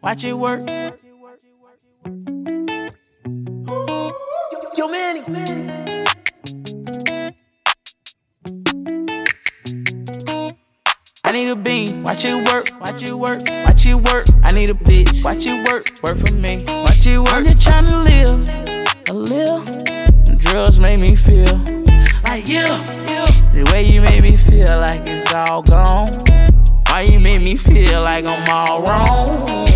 watch it work. Yo, Manny. I need a bean, watch it work, watch it work, watch it work. I need a bitch, watch it work, work for me, watch it work. I'm just tryna live, a little. Drugs make me feel like you. The way you make me feel like it's all gone. Why you make me feel like I'm all wrong?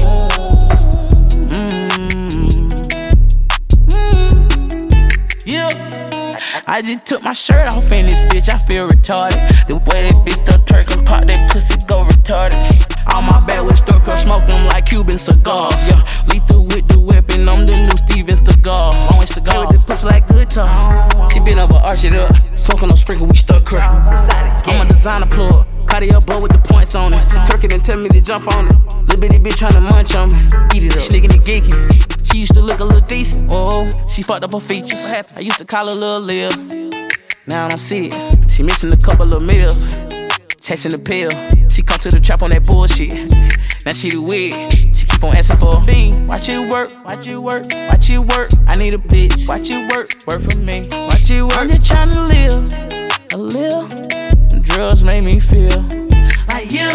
Yeah. I just took my shirt off in this bitch, I feel retarded. The way that bitch stuck turkey pop, that pussy go retarded. On my back with store crush, smoke them like Cuban cigars. Yeah, lethal with the weapon, I'm the new Steven Seagal. Long way to go with the pussy like good talk. She been over, arch it up, smoking on sprinkle, we stuck crap. I'm a designer plug, Cartier bow with the points on it. Turkey didn't tell me to jump on it. Little bitty bitch tryna munch on me, eat it up. Sneaking and geeking. She used to look a little decent. Oh, she fucked up her features. I used to call her Lil' Lil. Now I don't see it. She missing a couple of meals. Chasing the pill. She come to the trap on that bullshit. Now she the wig. She keep on asking for a bean. Watch it work, watch it work, watch it work. I need a bitch. Watch it work, work for me. Watch it work. I'm just tryna live a little. Drugs make me feel like you.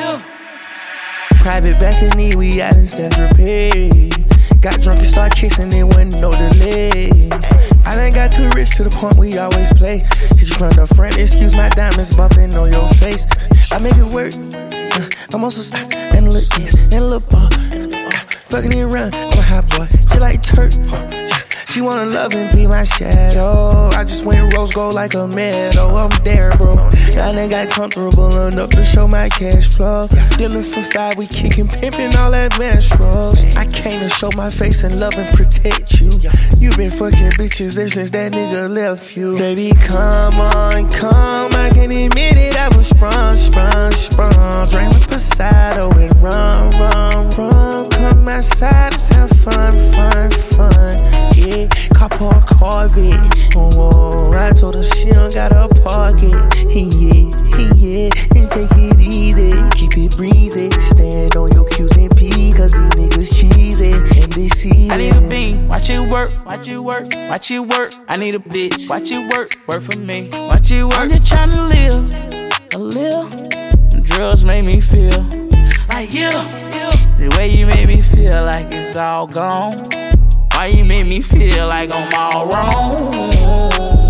Private balcony, we out in Central Pay. Got drunk and start kissing, it wasn't no delay. I done got too rich to the point we always play. Hit you from the front, excuse my diamonds bumping on your face. I make it work, I'm also stop and look east and look up. Fucking it around, I'm a hot boy, she like Turk. She wanna love and be my shadow. I just went rose gold like a medal. I'm there, bro. I done got comfortable enough to show my cash flow. Dinner for 5, we kicking, pimping all that menstruals. I came to show my face and love and protect you. You been fucking bitches ever since that nigga left you. Baby, come on, come. I can admit it, I was sprung. Drank with Posado and rum. Come outside, let's have fun. Yeah, cop on Corvette. Oh, I told her she don't gotta park it. Yeah, and take it easy. Keep it breezy. Stand on your Q's and P's, cause these niggas cheesy and they see it. I need a bean, watch it work, watch it work, watch it work. I need a bitch, watch it work, work for me, watch it work. I'm just tryna live a little. Drugs make me feel like you. The way you make me feel like it's all gone. Why you make me feel like I'm all wrong?